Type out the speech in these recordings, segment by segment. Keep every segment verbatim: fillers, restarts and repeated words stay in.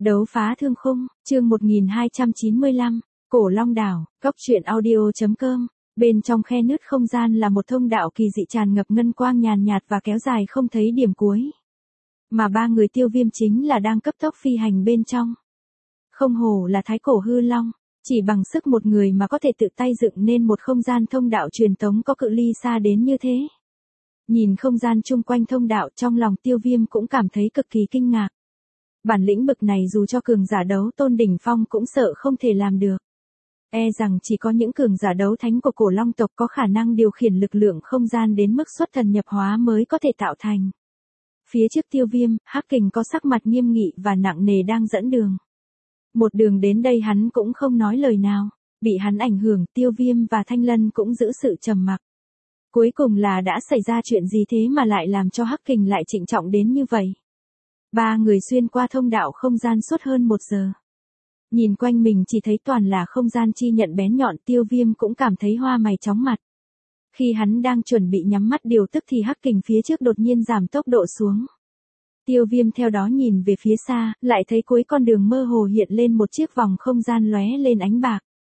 Đấu phá thương khung, chương một nghìn hai trăm chín mươi lăm, Cổ Long Đảo, Cốc truyện audio.com. Bên trong khe nứt không gian là một thông đạo kỳ dị tràn ngập ngân quang nhàn nhạt và kéo dài không thấy điểm cuối. Mà ba người Tiêu Viêm chính là đang cấp tốc phi hành bên trong. Không hổ là thái cổ hư long, chỉ bằng sức một người mà có thể tự tay dựng nên một không gian thông đạo truyền tống có cự ly xa đến như thế. Nhìn không gian chung quanh thông đạo, trong lòng Tiêu Viêm cũng cảm thấy cực kỳ kinh ngạc. Bản lĩnh bực này dù cho cường giả đấu tôn đỉnh phong cũng sợ không thể làm được. E rằng chỉ có những cường giả đấu thánh của cổ long tộc có khả năng điều khiển lực lượng không gian đến mức xuất thần nhập hóa mới có thể tạo thành. Phía trước Tiêu Viêm, Hắc Kình có sắc mặt nghiêm nghị và nặng nề đang dẫn đường. Một đường đến đây hắn cũng không nói lời nào, bị hắn ảnh hưởng, Tiêu Viêm và Thanh Lân cũng giữ sự trầm mặc. Cuối cùng là đã xảy ra chuyện gì thế mà lại làm cho Hắc Kình lại trịnh trọng đến như vậy? Ba người xuyên qua thông đạo không gian suốt hơn một giờ. Nhìn quanh mình chỉ thấy toàn là không gian chi nhận bén nhọn, Tiêu Viêm cũng cảm thấy hoa mày chóng mặt. Khi hắn đang chuẩn bị nhắm mắt điều tức thì Hắc Kình phía trước đột nhiên giảm tốc độ xuống. Tiêu Viêm theo đó nhìn về phía xa, lại thấy cuối con đường mơ hồ hiện lên một chiếc vòng không gian lóe lên ánh bạc.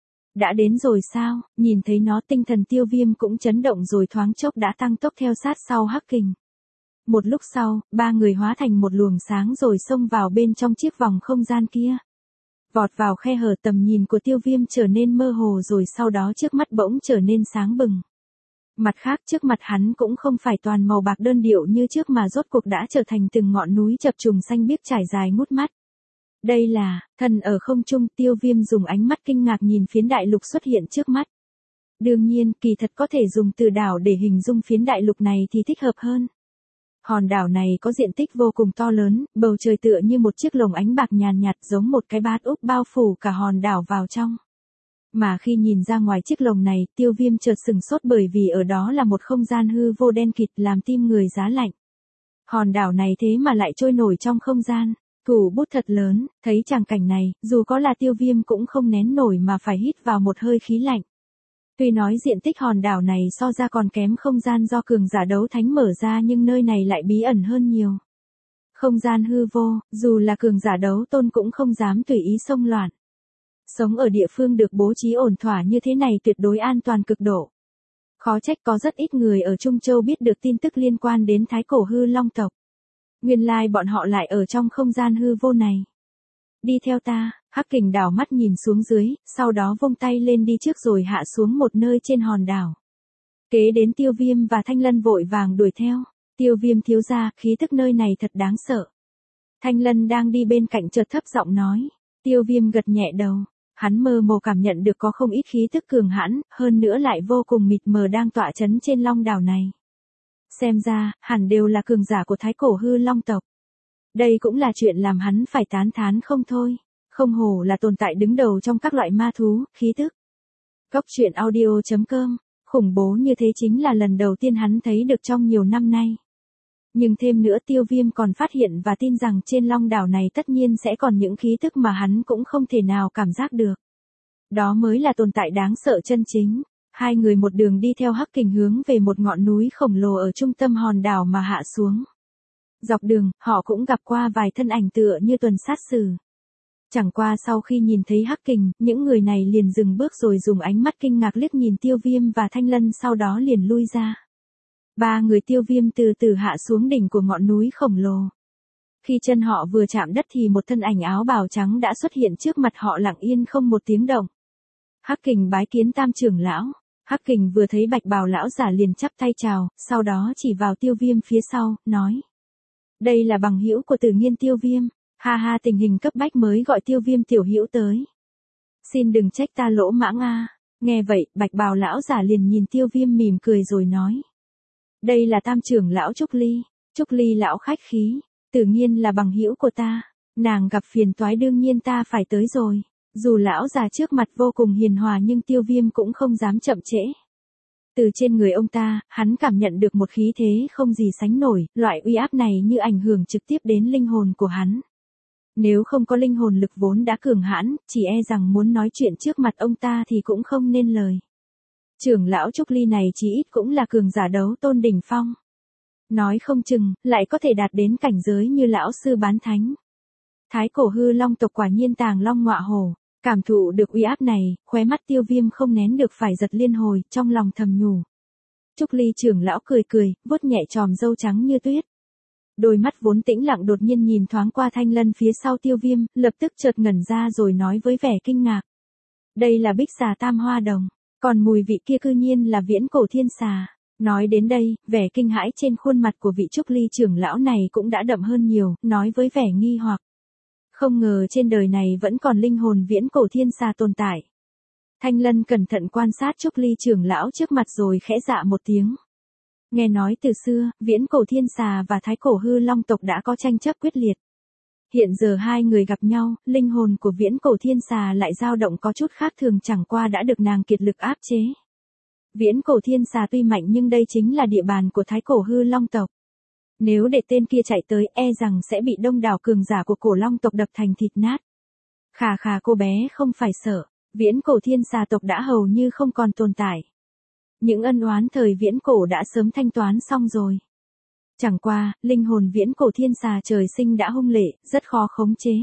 Đã đến rồi sao? Nhìn thấy nó, tinh thần Tiêu Viêm cũng chấn động rồi thoáng chốc đã tăng tốc theo sát sau Hắc Kình. Một lúc sau, ba người hóa thành một luồng sáng rồi xông vào bên trong chiếc vòng không gian kia. Vọt vào khe hở, tầm nhìn của Tiêu Viêm trở nên mơ hồ rồi sau đó trước mắt bỗng trở nên sáng bừng. Mặt khác, trước mặt hắn cũng không phải toàn màu bạc đơn điệu như trước mà rốt cuộc đã trở thành từng ngọn núi chập trùng xanh biếc trải dài ngút mắt. Đây là, thần ở không trung. Tiêu Viêm dùng ánh mắt kinh ngạc nhìn phiến đại lục xuất hiện trước mắt. Đương nhiên, kỳ thật có thể dùng từ đảo để hình dung phiến đại lục này thì thích hợp hơn. Hòn đảo này có diện tích vô cùng to lớn, bầu trời tựa như một chiếc lồng ánh bạc nhàn nhạt giống một cái bát úp bao phủ cả hòn đảo vào trong. Mà khi nhìn ra ngoài chiếc lồng này, Tiêu Viêm chợt sừng sốt bởi vì ở đó là một không gian hư vô đen kịt làm tim người giá lạnh. Hòn đảo này thế mà lại trôi nổi trong không gian, thủ bút thật lớn, thấy tràng cảnh này, dù có là Tiêu Viêm cũng không nén nổi mà phải hít vào một hơi khí lạnh. Tuy nói diện tích hòn đảo này so ra còn kém không gian do cường giả đấu thánh mở ra nhưng nơi này lại bí ẩn hơn nhiều. Không gian hư vô, dù là cường giả đấu tôn cũng không dám tùy ý xông loạn. Sống ở địa phương được bố trí ổn thỏa như thế này tuyệt đối an toàn cực độ. Khó trách có rất ít người ở Trung Châu biết được tin tức liên quan đến thái cổ hư long tộc. Nguyên lai bọn họ lại ở trong không gian hư vô này. Đi theo ta. Hắc Kình đảo mắt nhìn xuống dưới, sau đó vung tay lên đi trước rồi hạ xuống một nơi trên hòn đảo. Kế đến Tiêu Viêm và Thanh Lân vội vàng đuổi theo. Tiêu Viêm thiếu gia, khí tức nơi này thật đáng sợ. Thanh Lân đang đi bên cạnh chợt thấp giọng nói. Tiêu Viêm gật nhẹ đầu. Hắn mơ hồ cảm nhận được có không ít khí tức cường hãn, hơn nữa lại vô cùng mịt mờ đang tọa chấn trên long đảo này. Xem ra, hẳn đều là cường giả của thái cổ hư long tộc. Đây cũng là chuyện làm hắn phải tán thán không thôi. Không hổ là tồn tại đứng đầu trong các loại ma thú, khí tức. Cốc truyện audio.com, khủng bố như thế chính là lần đầu tiên hắn thấy được trong nhiều năm nay. Nhưng thêm nữa Tiêu Viêm còn phát hiện và tin rằng trên long đảo này tất nhiên sẽ còn những khí tức mà hắn cũng không thể nào cảm giác được. Đó mới là tồn tại đáng sợ chân chính. Hai người một đường đi theo Hắc Kình hướng về một ngọn núi khổng lồ ở trung tâm hòn đảo mà hạ xuống. Dọc đường, họ cũng gặp qua vài thân ảnh tựa như tuần sát sử. Chẳng qua sau khi nhìn thấy Hắc Kình, những người này liền dừng bước rồi dùng ánh mắt kinh ngạc liếc nhìn Tiêu Viêm và Thanh Lân sau đó liền lui ra. Ba người Tiêu Viêm từ từ hạ xuống đỉnh của ngọn núi khổng lồ. Khi chân họ vừa chạm đất thì một thân ảnh áo bào trắng đã xuất hiện trước mặt họ lặng yên không một tiếng động. Hắc Kình bái kiến Tam trưởng lão. Hắc Kình vừa thấy bạch bào lão giả liền chắp tay chào, sau đó chỉ vào Tiêu Viêm phía sau, nói. Đây là bằng hữu của Tử Nghiên Tiêu Viêm. Ha ha, tình hình cấp bách mới gọi Tiêu Viêm tiểu hữu tới. Xin đừng trách ta lỗ mãng a. Nghe vậy, bạch bào lão giả liền nhìn Tiêu Viêm mỉm cười rồi nói. Đây là Tam trưởng lão Trúc Ly. Trúc Ly lão khách khí. Tự nhiên là bằng hữu của ta. Nàng gặp phiền toái đương nhiên ta phải tới rồi. Dù lão già trước mặt vô cùng hiền hòa nhưng Tiêu Viêm cũng không dám chậm trễ. Từ trên người ông ta, hắn cảm nhận được một khí thế không gì sánh nổi, loại uy áp này như ảnh hưởng trực tiếp đến linh hồn của hắn. Nếu không có linh hồn lực vốn đã cường hãn, chỉ e rằng muốn nói chuyện trước mặt ông ta thì cũng không nên lời. Trưởng lão Trúc Ly này chí ít cũng là cường giả đấu tôn đỉnh phong. Nói không chừng, lại có thể đạt đến cảnh giới như lão sư bán thánh. Thái cổ hư long tộc quả nhiên tàng long ngọa hổ. Cảm thụ được uy áp này, khóe mắt Tiêu Viêm không nén được phải giật liên hồi, trong lòng thầm nhủ. Trúc Ly trưởng lão cười cười, vuốt nhẹ chòm râu trắng như tuyết. Đôi mắt vốn tĩnh lặng đột nhiên nhìn thoáng qua Thanh Lân phía sau Tiêu Viêm, lập tức chợt ngẩn ra rồi nói với vẻ kinh ngạc. Đây là bích xà tam hoa đồng, còn mùi vị kia cư nhiên là viễn cổ thiên xà. Nói đến đây, vẻ kinh hãi trên khuôn mặt của vị Trúc Ly trưởng lão này cũng đã đậm hơn nhiều, nói với vẻ nghi hoặc. Không ngờ trên đời này vẫn còn linh hồn viễn cổ thiên xà tồn tại. Thanh Lân cẩn thận quan sát Trúc Ly trưởng lão trước mặt rồi khẽ dạ một tiếng. Nghe nói từ xưa, viễn cổ thiên xà và thái cổ hư long tộc đã có tranh chấp quyết liệt. Hiện giờ hai người gặp nhau, linh hồn của viễn cổ thiên xà lại dao động có chút khác thường, chẳng qua đã được nàng kiệt lực áp chế. Viễn cổ thiên xà tuy mạnh nhưng đây chính là địa bàn của thái cổ hư long tộc. Nếu để tên kia chạy tới e rằng sẽ bị đông đảo cường giả của cổ long tộc đập thành thịt nát. Khà khà cô bé không phải sợ, viễn cổ thiên xà tộc đã hầu như không còn tồn tại. Những ân oán thời viễn cổ đã sớm thanh toán xong rồi. Chẳng qua, linh hồn viễn cổ thiên xà trời sinh đã hung lệ, rất khó khống chế.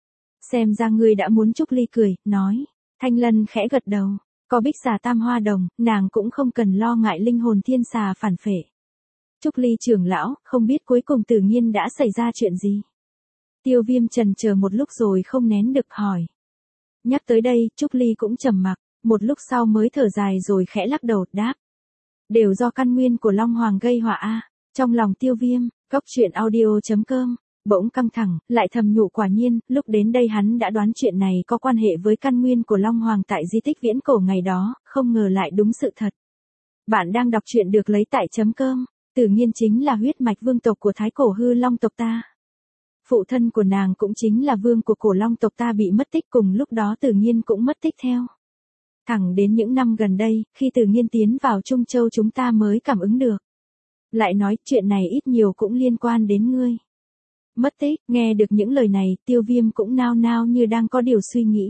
Xem ra ngươi đã muốn. Trúc Ly cười, nói. Thanh Lân khẽ gật đầu, có bích xà tam hoa đồng, nàng cũng không cần lo ngại linh hồn thiên xà phản phệ. Trúc Ly trưởng lão, không biết cuối cùng Tử Nghiên đã xảy ra chuyện gì? Tiêu Viêm chần chờ một lúc rồi không nén được hỏi. Nhắc tới đây, Trúc Ly cũng trầm mặc, một lúc sau mới thở dài rồi khẽ lắc đầu, đáp. Đều do căn nguyên của Long Hoàng gây họa a. Trong lòng Tiêu Viêm, góc truyện audio chấm com, bỗng căng thẳng, lại thầm nhủ quả nhiên, lúc đến đây hắn đã đoán chuyện này có quan hệ với căn nguyên của Long Hoàng tại di tích viễn cổ ngày đó, không ngờ lại đúng sự thật. Bạn đang đọc truyện được lấy tại chấm com. Tử Nghiên chính là huyết mạch vương tộc của thái cổ hư long tộc ta. Phụ thân của nàng cũng chính là vương của cổ long tộc ta bị mất tích, cùng lúc đó Tử Nghiên cũng mất tích theo. Thẳng đến những năm gần đây, khi Tử Nghiên tiến vào Trung Châu chúng ta mới cảm ứng được. Lại nói chuyện này ít nhiều cũng liên quan đến ngươi. Mất tích, nghe được những lời này, Tiêu Viêm cũng nao nao như đang có điều suy nghĩ.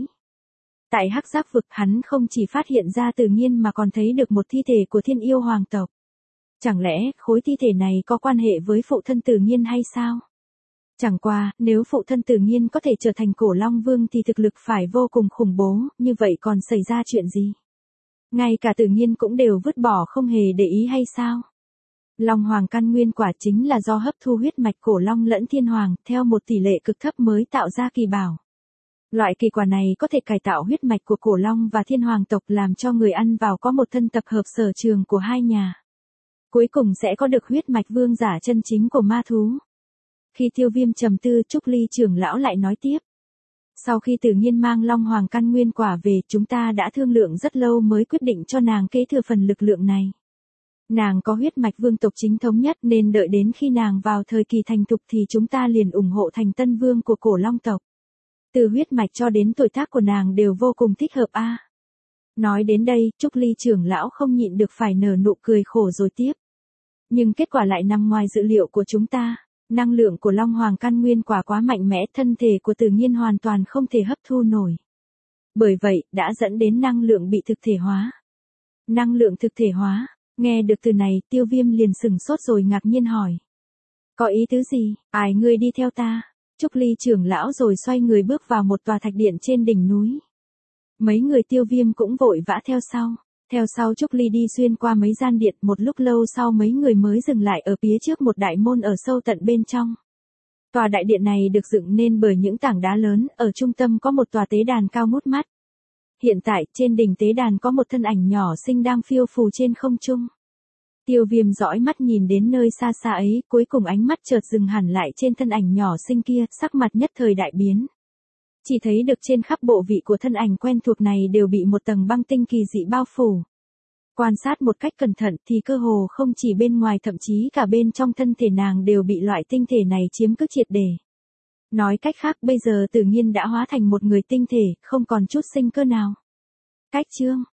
Tại Hắc Giác vực hắn không chỉ phát hiện ra Tử Nghiên mà còn thấy được một thi thể của thiên yêu hoàng tộc. Chẳng lẽ khối thi thể này có quan hệ với phụ thân Tử Nghiên hay sao? Chẳng qua, nếu phụ thân Tử Nghiên có thể trở thành cổ long vương thì thực lực phải vô cùng khủng bố, như vậy còn xảy ra chuyện gì? Ngay cả Tử Nghiên cũng đều vứt bỏ không hề để ý hay sao? Long Hoàng căn nguyên quả chính là do hấp thu huyết mạch cổ long lẫn thiên hoàng, theo một tỷ lệ cực thấp mới tạo ra kỳ bảo. Loại kỳ quả này có thể cải tạo huyết mạch của cổ long và thiên hoàng tộc, làm cho người ăn vào có một thân tập hợp sở trường của hai nhà. Cuối cùng sẽ có được huyết mạch vương giả chân chính của ma thú. Khi Tiêu Viêm trầm tư, Trúc Ly trưởng lão lại nói tiếp. Sau khi Tử Nghiên mang Long Hoàng căn nguyên quả về, chúng ta đã thương lượng rất lâu mới quyết định cho nàng kế thừa phần lực lượng này. Nàng có huyết mạch vương tộc chính thống nhất nên đợi đến khi nàng vào thời kỳ thành thục thì chúng ta liền ủng hộ thành tân vương của cổ long tộc. Từ huyết mạch cho đến tuổi tác của nàng đều vô cùng thích hợp a. À. Nói đến đây, Trúc Ly trưởng lão không nhịn được phải nở nụ cười khổ rồi tiếp. Nhưng kết quả lại nằm ngoài dự liệu của chúng ta. Năng lượng của Long Hoàng căn nguyên quả quá mạnh mẽ, thân thể của Tử Nghiên hoàn toàn không thể hấp thu nổi. Bởi vậy, đã dẫn đến năng lượng bị thực thể hóa. Năng lượng thực thể hóa, nghe được từ này, Tiêu Viêm liền sửng sốt rồi ngạc nhiên hỏi. Có ý tứ gì, ai ngươi đi theo ta? Trúc Ly trưởng lão rồi xoay người bước vào một tòa thạch điện trên đỉnh núi. Mấy người Tiêu Viêm cũng vội vã theo sau. Theo sau Trúc Ly đi xuyên qua mấy gian điện, một lúc lâu sau mấy người mới dừng lại ở phía trước một đại môn ở sâu tận bên trong. Tòa đại điện này được dựng nên bởi những tảng đá lớn, ở trung tâm có một tòa tế đàn cao ngút mắt. Hiện tại, trên đỉnh tế đàn có một thân ảnh nhỏ xinh đang phiêu phù trên không trung. Tiêu Viêm dõi mắt nhìn đến nơi xa xa ấy, cuối cùng ánh mắt chợt dừng hẳn lại trên thân ảnh nhỏ xinh kia, sắc mặt nhất thời đại biến. Chỉ thấy được trên khắp bộ vị của thân ảnh quen thuộc này đều bị một tầng băng tinh kỳ dị bao phủ. Quan sát một cách cẩn thận thì cơ hồ không chỉ bên ngoài thậm chí cả bên trong thân thể nàng đều bị loại tinh thể này chiếm cứ triệt để. Nói cách khác bây giờ Tử Nghiên đã hóa thành một người tinh thể, không còn chút sinh cơ nào. Cách chương